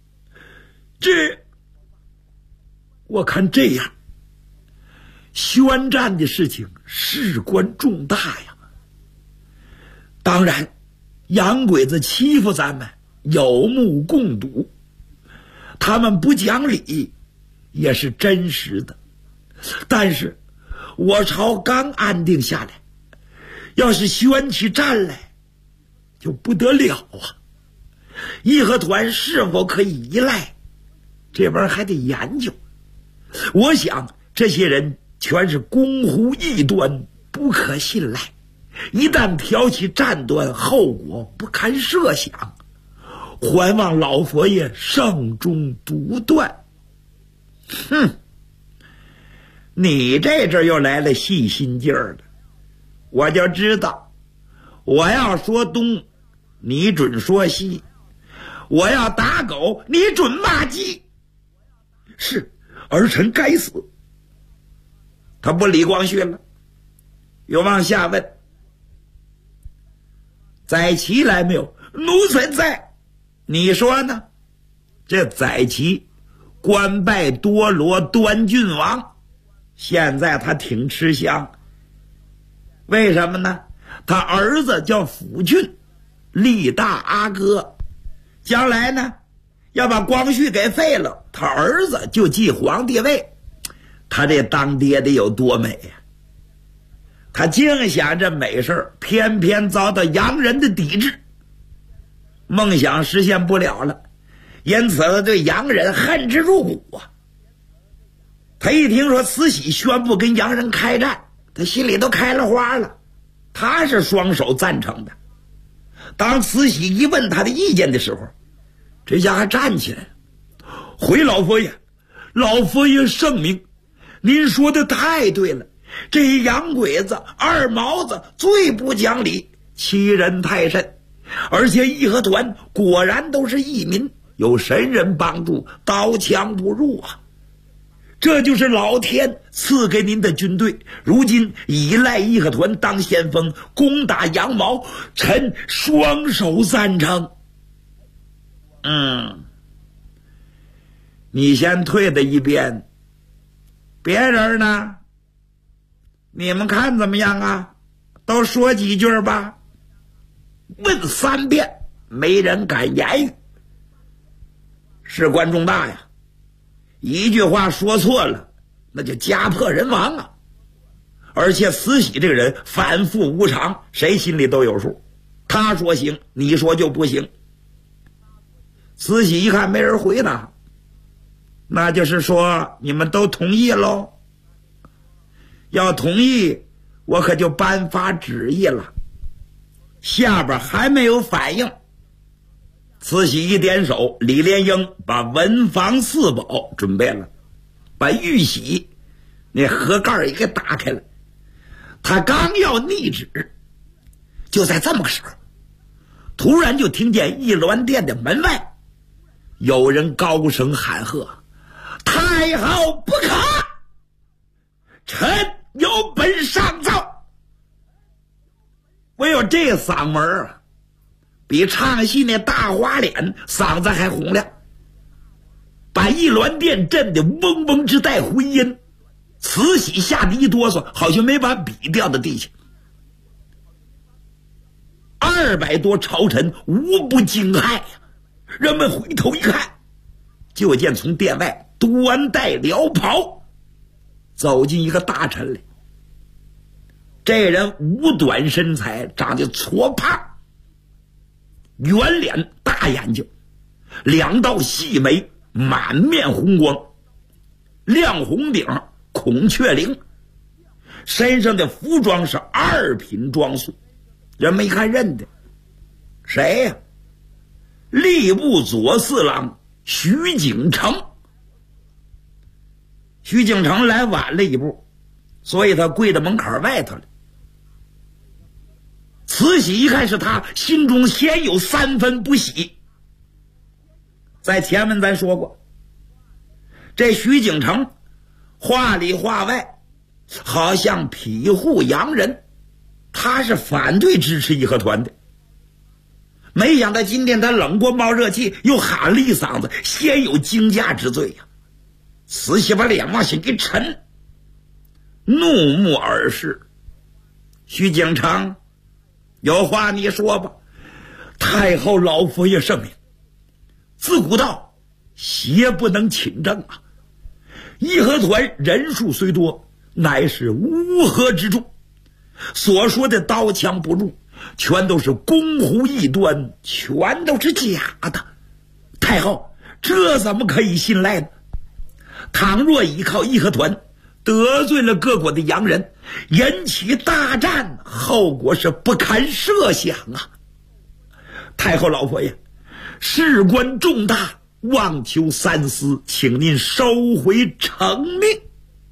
我看这样，宣战的事情事关重大呀。当然，洋鬼子欺负咱们，有目共睹，他们不讲理也是真实的。但是我朝刚安定下来，要是宣起战来就不得了啊。义和团是否可以依赖，这边还得研究。我想这些人全是公乎异端，不可信赖，一旦挑起战端，后果不堪设想，还望老佛爷慎重独断。你这阵又来了细心劲儿了，我就知道，我要说东，你准说西；我要打狗，你准骂鸡。是，儿臣该死。他不理光绪了，又往下问：载祺来没有？奴才在。你说呢？这载祺官拜多罗端郡王，现在他挺吃香。为什么呢？他儿子叫辅郡，力大阿哥，将来呢要把光绪给废了，他儿子就继皇帝位。他这当爹的有多美呀！他净想着美事，偏偏遭到洋人的抵制，梦想实现不了了，因此他对洋人恨之入骨啊。他一听说慈禧宣布跟洋人开战，他心里都开了花了，他是双手赞成的。当慈禧一问他的意见的时候，这家伙站起来了：回老佛爷，老佛爷圣明，您说的太对了， 这洋鬼子二毛子最不讲理，欺人太甚。而且义和团果然都是义民，有神人帮助，刀枪不入啊。这就是老天赐给您的军队，如今依赖义和团当先锋，攻打羊毛，臣双手赞成。你先退的一边，别人呢？你们看怎么样啊？都说几句吧。问3遍，没人敢言语。事关重大呀，一句话说错了，那就家破人亡啊！而且慈禧这个人反复无常，谁心里都有数。他说行，你说就不行。慈禧一看没人回答，那就是说你们都同意喽。要同意，我可就颁发旨意了。下边还没有反应，慈禧一点手，李莲英把文房四宝准备了，把玉玺那盒盖也给打开了。他刚要拟旨，就在这么个时候，突然就听见义銮殿的门外有人高声喊喝：“太后不可！臣有本上奏。”我有这嗓门啊，比唱戏那大花脸嗓子还洪亮，把义銮殿震得嗡嗡直带回音。慈禧吓得一哆嗦，好像没把笔掉到地下。200多朝臣无不惊骇呀！人们回头一看，就见从殿外端带辽袍走进一个大臣来。这人五短身材，长得矬胖，圆脸大眼睛，2道细眉，满面红光，亮红顶，孔雀翎，身上的服装是2品装束。人们一看认得，谁呀？吏部左侍郎徐景成。徐景成来晚了一步，所以他跪在门槛外头了。慈禧一看是他，心中先有3分不喜。在前文咱说过，这徐景成话里话外好像庇护洋人，他是反对支持义和团的。没想到今天他冷过冒热气，又喊了一嗓子，先有惊驾之罪呀！慈禧把脸往下一沉，怒目而视。徐景成，有话你说吧。太后老佛爷圣明，自古道邪不能侵正啊！义和团人数虽多，乃是乌合之众，所说的刀枪不入，全都是公胡异端，全都是假的。太后这怎么可以信赖呢？倘若依靠义和团得罪了各国的洋人，引起大战，后果是不堪设想啊！太后老佛爷，事关重大，望求三思，请您收回成命。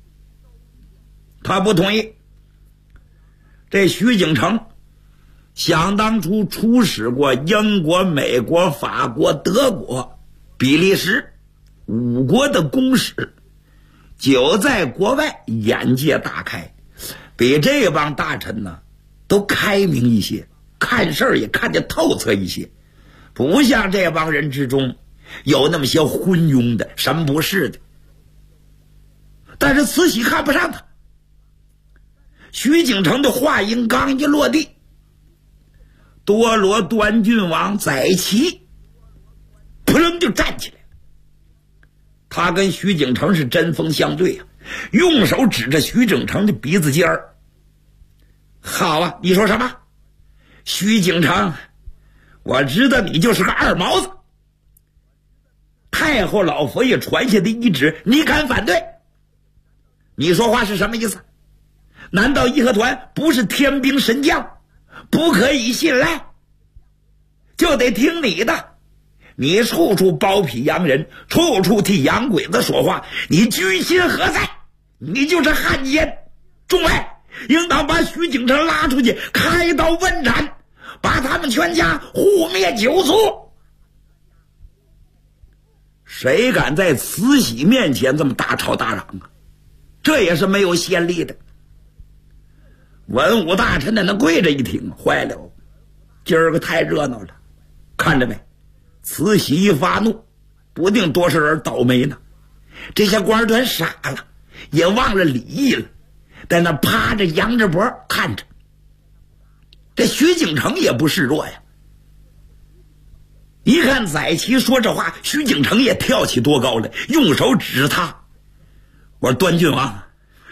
他不同意。这徐景成想当初出使过英国、美国、法国、德国、比利时5国的公使，久在国外，眼界大开，比这帮大臣呢都开明一些，看事儿也看得透彻一些，不像这帮人之中有那么些昏庸的，什么不是的。但是慈禧看不上他。徐景成的话音刚一落地，多罗端郡王载祺扑棱就站起来。他跟徐景成是针锋相对啊，用手指着徐景成的鼻子尖儿。好啊，你说什么？徐景成，我知道你就是个二毛子。太后老佛爷传下的懿旨，你敢反对？你说话是什么意思？难道义和团不是天兵神将，不可以信赖？就得听你的。你处处包庇洋人，处处替洋鬼子说话，你居心何在？你就是汉奸！ 众位应当把徐景成拉出去，开刀问斩，把他们全家护灭九族。谁敢在慈禧面前这么大吵大嚷啊？这也是没有先例的。文武大臣在那跪着一听，坏了，今儿个太热闹了，看着没？慈禧一发怒，不定多少人倒霉呢。这些官团傻了，也忘了礼义了，在那趴着扬着脖看着。这徐景成也不示弱呀，一看载琪说这话，徐景成也跳起多高来，用手指他，我说端郡王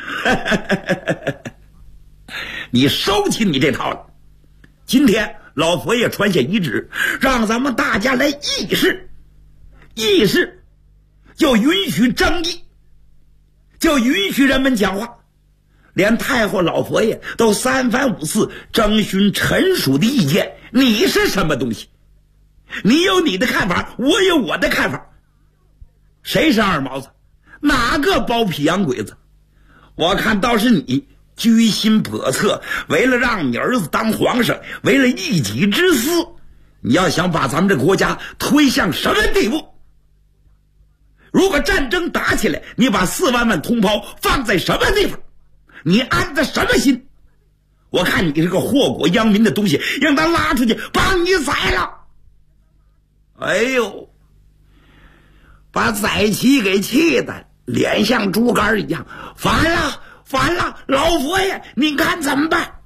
你收起你这套了，今天老佛爷传下遗旨，让咱们大家来议事，议事就允许争议，就允许人们讲话，连太后老佛爷都三番五次征询臣属的意见，你是什么东西？你有你的看法，我有我的看法，谁是二毛子？哪个包皮洋鬼子？我看倒是你居心叵测，为了让你儿子当皇上，为了一己之私，你要想把咱们这个国家推向什么地步？如果战争打起来，你把4万万同胞放在什么地方？你安的什么心？我看你这个祸国殃民的东西，让他拉出去把你宰了。哎呦，把载琪给气的脸像猪肝一样，烦了烦了，老佛爷您看怎么办？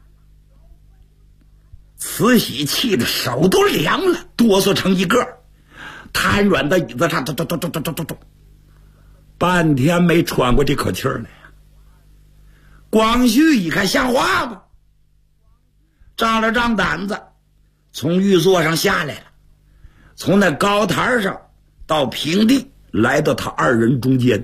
慈禧气的手都凉了，哆嗦成一个，瘫软在椅子上，半天没喘过这口气来。广旭一看像话吗？张了张胆子，从御座上下来了，从那高台上到平地，来到他二人中间。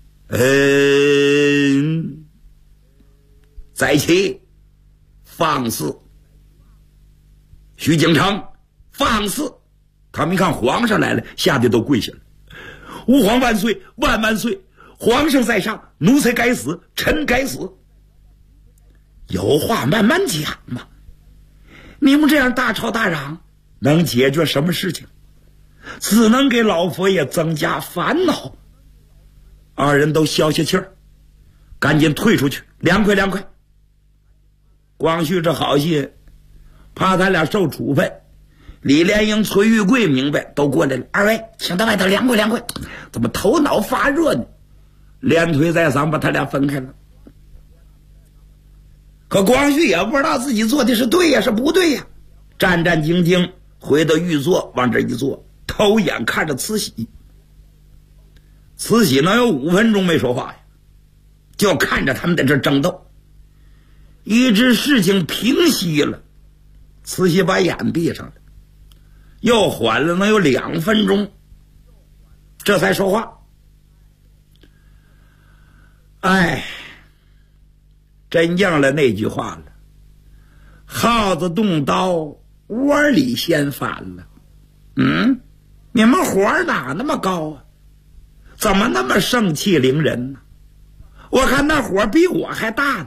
载琪放肆，徐景成放肆。他们一看皇上来了，吓得都跪下了。吾皇万岁，万万岁！皇上在上，奴才该死，臣该死。有话慢慢讲嘛，你们这样大吵大嚷能解决什么事情？只能给老佛爷增加烦恼。二人都消下气儿，赶紧退出去，凉快凉快。光绪这好心，怕他俩受处分，李莲英、崔玉贵明白，都过来了。二位，请到外头凉快凉快。怎么头脑发热呢？连推带搡把他俩分开了。可光绪也不知道自己做的是对呀是不对呀，战战兢兢回到御座，往这一坐，偷眼看着慈禧。慈禧能有5分钟没说话呀，就看着他们在这争斗。一直事情平息了，慈禧把眼闭上了，又缓了能有2分钟，这才说话。哎，真应了那句话了，耗子动刀，窝里先翻了。你们火哪那么高啊？怎么那么盛气凌人呢？我看那火比我还大呢。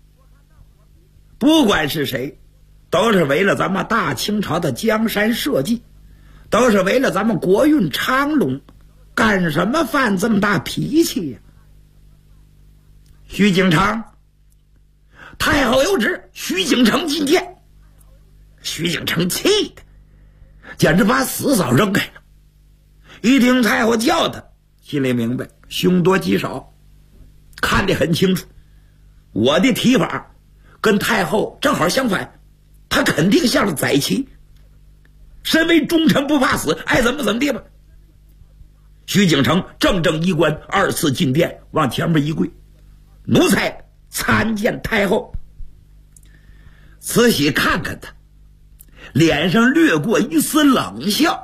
不管是谁，都是为了咱们大清朝的江山社稷，都是为了咱们国运昌隆，干什么犯这么大脾气呀？徐景成，太后有旨，徐景成觐见。徐景成气的简直把死嫂扔开了。一听太后叫他，心里明白凶多吉少，看得很清楚，我的提法跟太后正好相反，他肯定像是载琪，身为忠臣不怕死，爱怎么怎么地吧。徐景成正正衣冠，2次进殿，往前面一跪，奴才参见太后。慈禧看看他，脸上掠过一丝冷笑。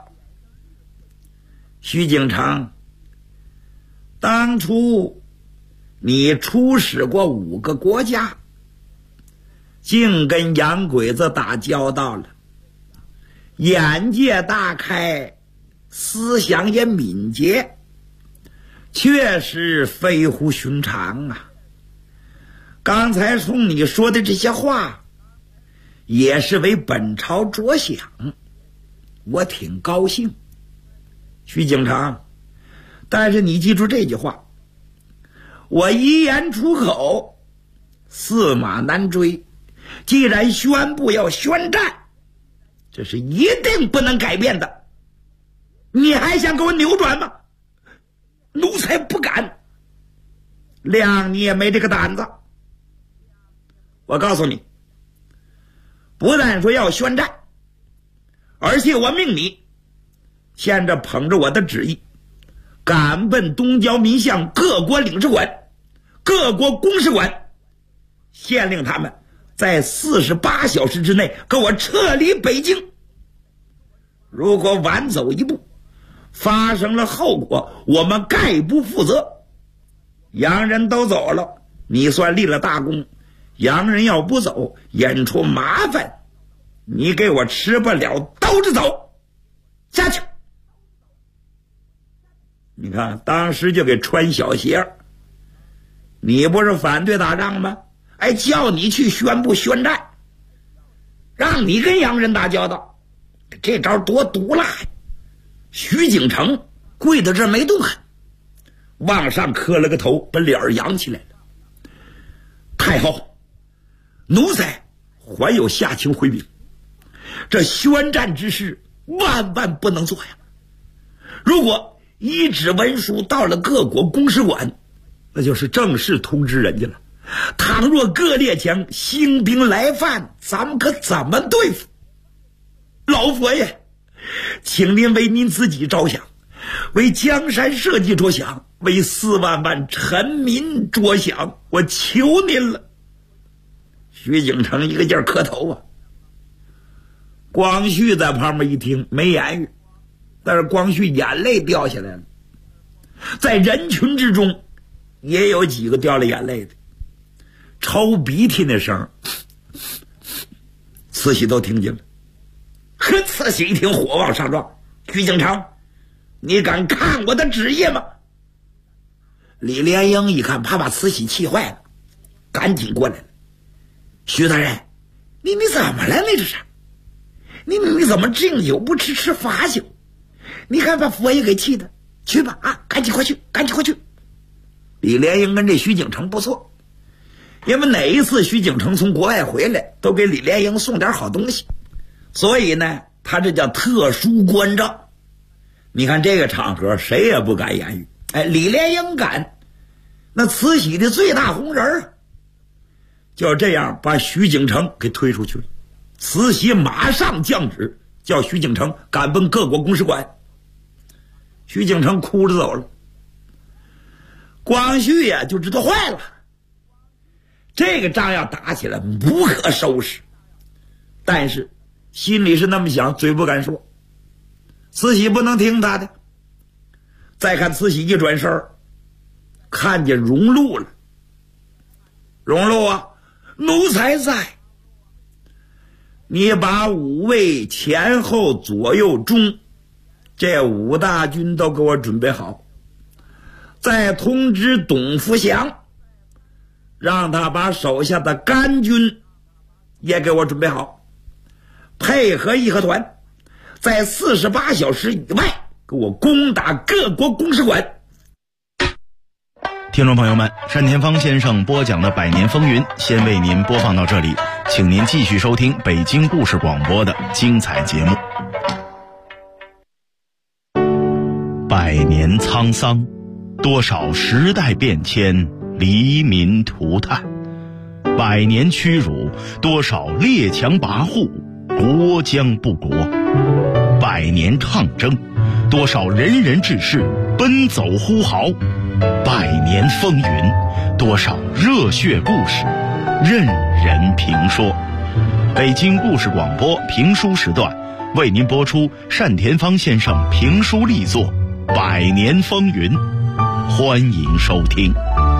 徐景成，当初你出使过5个国家，净跟洋鬼子打交道了，眼界大开，思想也敏捷，确实非乎寻常啊。 刚才从你说的这些话也是为本朝着想，我挺高兴。徐景长，但是你记住这句话，我一言出口，驷马难追。既然宣布要宣战，这是一定不能改变的。你还想给我扭转吗？奴才不敢，谅你也没这个胆子。我告诉你，不但说要宣战，而且我命你现在捧着我的旨意，赶奔东交民巷各国领事馆、各国公使馆，限令他们在48小时之内给我撤离北京。如果晚走一步，发生了后果，我们概不负责。洋人都走了，你算立了大功；洋人要不走，引出麻烦，你给我吃不了兜着走。下去！你看，当时就给穿小鞋。你不是反对打仗吗？哎，叫你去宣布宣战，让你跟洋人打交道，这招多毒辣呀！徐景成跪在这没动弹，往上磕了个头，把脸扬起来了。太后，奴才还有下情回禀，这宣战之事万万不能做呀！如果一纸文书到了各国公使馆，那就是正式通知人家了。倘若各列强兴兵来犯，咱们可怎么对付？老佛爷，请您为您自己着想，为江山社稷着想，为4万万臣民着想，我求您了。徐景成一个劲儿磕头啊。光绪在旁边一听没言语，但是光绪眼泪掉下来了，在人群之中也有几个掉了眼泪的，抽鼻涕那声慈禧都听见了。慈禧一听火往上撞，徐景成，你敢看我的旨意吗？李莲英一看怕把慈禧气坏了，赶紧过来了。徐大人，你怎么了？你这是你怎么敬酒不吃吃罚酒？你看把佛爷给气的。去吧啊，赶紧回去，赶紧回去。李莲英跟这徐景成不错，因为哪一次徐景成从国外回来都给李莲英送点好东西，所以呢他这叫特殊关照。你看这个场合谁也不敢言语，哎，李莲英敢，那慈禧的最大红人就这样把徐景成给推出去了。慈禧马上降旨，叫徐景成赶奔各国公使馆。徐景成哭着走了。光绪呀就知道坏了，这个仗要打起来不可收拾，但是心里是那么想，嘴不敢说。慈禧不能听他的。再看慈禧一转身，看见荣禄了。荣禄啊，奴才在。你把5位前后左右中这5大军都给我准备好，再通知董福祥，让他把手下的甘军也给我准备好，配合义和团，在48小时以外给我攻打各国公使馆。 听众朋友们，单田芳先生播讲的《百年风云》先为您播放到这里，请您继续收听北京故事广播的精彩节目。100年沧桑，多少时代变迁，黎民涂炭；100年屈辱，多少列强跋扈，国将不国；100年抗争，多少仁人志士奔走呼号；100年风云，多少热血故事任人评说。北京故事广播评书时段为您播出单田芳先生评书力作《100年风云》，欢迎收听。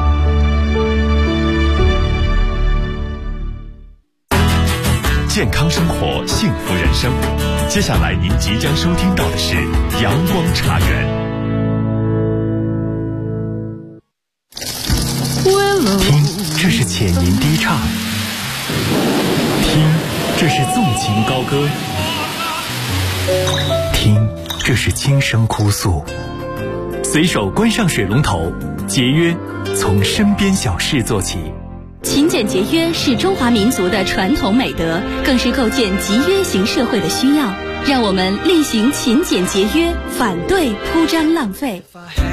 健康生活，幸福人生。接下来您即将收听到的是阳光茶园。风这是浅吟低唱；听，这是纵情高歌；听，这是轻声哭诉。随手关上水龙头，节约从身边小事做起。 勤俭节约是中华民族的传统美德，更是构建集约型社会的需要。让我们厉行勤俭节约，反对铺张浪费。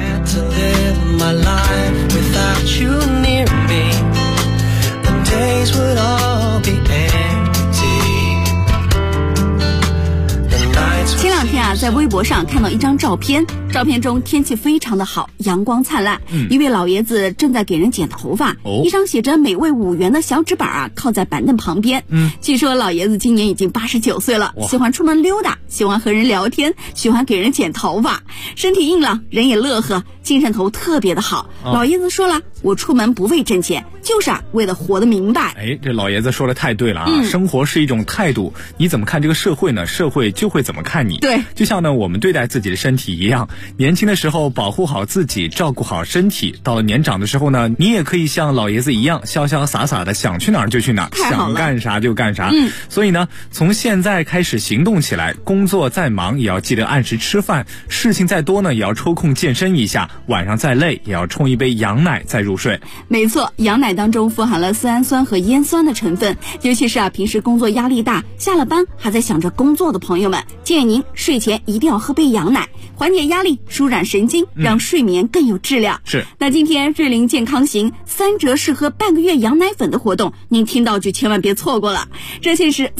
前两天啊，在微博上看到一张照片，照片中天气非常的好，阳光灿烂。一位老爷子正在给人剪头发，一张写着每位5元的小纸板啊，靠在板凳旁边。据说老爷子今年已经89岁了，喜欢出门溜达，喜欢和人聊天，喜欢给人剪头发，身体硬朗，人也乐呵，精神头特别的好。老爷子说了，我出门不为挣钱，就是为了活得明白。 这老爷子说的太对了啊！生活是一种态度，你怎么看这个社会呢？社会就会怎么看你。 对， 就像呢我们对待自己的身体一样，年轻的时候保护好自己，照顾好身体，到了年长的时候呢，你也可以像老爷子一样，潇潇洒洒的，想去哪儿就去哪儿，想干啥就干啥。所以呢，从现在开始行动起来，工作再忙也要记得按时吃饭，事情再多呢也要抽空健身一下，晚上再累也要冲一杯羊奶再入睡。 没错，羊奶当中富含了色氨酸和烟酸的成分，尤其是平时工作压力大，下了班还在想着工作的朋友们，建议您睡前一定要喝杯羊奶，缓解压力，舒展神经，让睡眠更有质量。 是。 那今天瑞麟健康行3折试喝半个月羊奶粉的活动，您听到就千万别错过了。热线是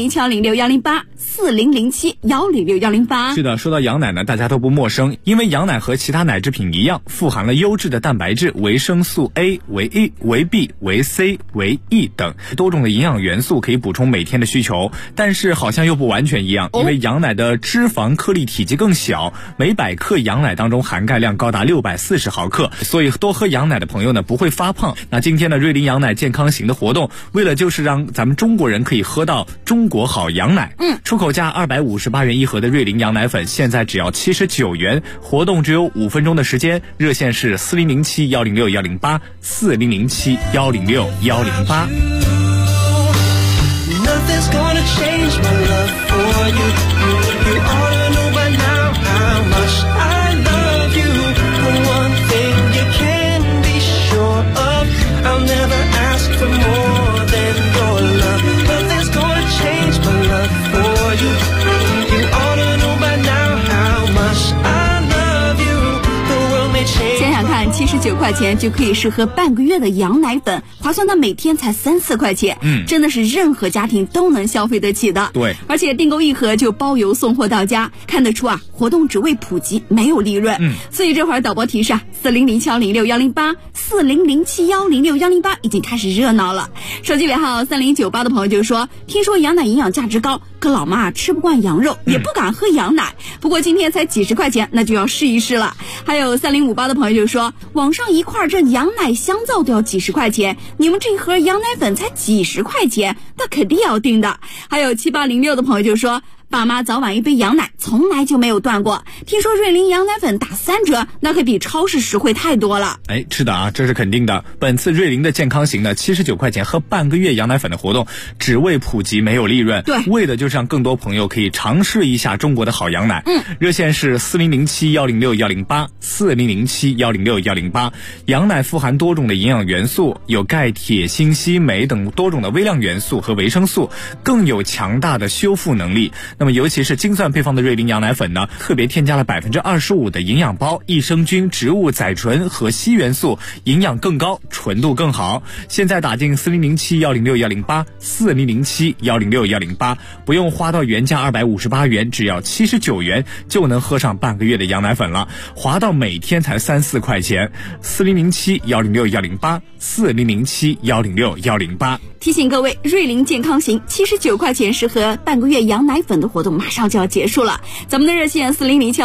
4007106108，4007106108。 是的，说到羊奶呢，大家都不陌生，因为羊奶和其他奶制品一样，富含了优质的蛋白质、维生素 A、维 E、维 B、维 C、维 E 等多种的营养元素，可以补充每天的需求。但是好像又不完全一样，因为羊奶的脂肪颗粒体积更小，每100克羊奶当中含钙量高达640毫克，所以多喝羊奶的朋友呢不会发胖。那今天的瑞麟羊奶健康行的活动，为了就是让咱们中国人可以喝到中国好羊奶。出口价258元一盒的瑞麟羊奶粉，现在只要79元，活动只有5分钟的时间。热线是4007106108，4007106108。 Nothing's gonna change my love for you. You ought to know by now how much I love you. The one thing you can be sure of, I'll never ask for more than your love. Nothing's gonna change my love for you. You ought to know by now how much I love you. The world may change. 想想看，79块钱就可以试喝半个月的羊奶粉，划算到每天才3-4块钱，真的是任何家庭都能消费得起的。 对， 而且订购1盒就包邮送货到家，看得出活动只为普及，没有利润。所以这会儿导播提示4007106108，4007106108已经开始热闹了。手机尾号3098的朋友就说，听说羊奶营养价值高，可老妈吃不惯羊肉，也不敢喝羊奶，不过今天才几十块钱，那就要试一试了。还有3058的朋友就说，网上一块这羊奶香皂都要几十块钱，你们这一盒羊奶粉才几十块钱，那肯定要订的。还有7806的朋友就说，爸妈早晚一杯羊奶从来就没有断过，听说瑞麟羊奶粉打3折，那可比超市实惠太多了。 是的啊，这是肯定的。本次瑞麟的健康行呢，79块钱喝半个月羊奶粉的活动，只为普及，没有利润。 对， 为的就是让更多朋友可以尝试一下中国的好羊奶。热线是4007106108，4007106108。羊奶富含多种的营养元素，有钙、铁、锌、硒、镁等多种的微量元素和维生素，更有强大的修复能力。那么尤其是精算配方的瑞麟羊奶粉呢，特别添加了25%的营养包、益生菌、植物甾醇和硒元素，营养更高，纯度更好。现在打进4007106108，4007106108，不用花到原价258元，只要79元就能喝上半个月的羊奶粉了，划到每天才3-4块钱。4007106108，4007106108。 提醒各位，瑞麟健康行79块钱适合半个月羊奶粉的的活动马上就要结束了，咱们的热线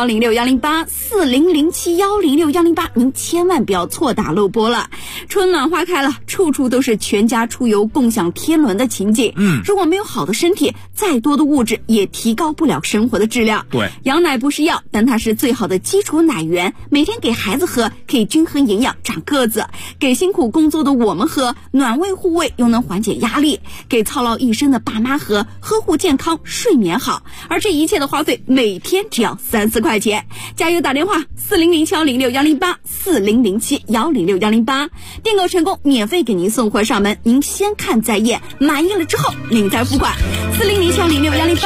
4007106108，4007106108，您千万不要错打漏拨了。春暖花开了，处处都是全家出游共享天伦的情景。如果没有好的身体，再多的物质也提高不了生活的质量。 对， 羊奶不是药，但它是最好的基础奶源，每天给孩子喝，可以均衡营养，长个子；给辛苦工作的我们喝，暖胃护胃，又能缓解压力；给操劳一生的爸妈喝，呵护健康，睡眠好。而这一切的花费，每天只要3-4块钱。加油打电话4007106108，4007106108，订购成功免费给您送货上门，您先看再验，满意了之后您再付款。4007106108。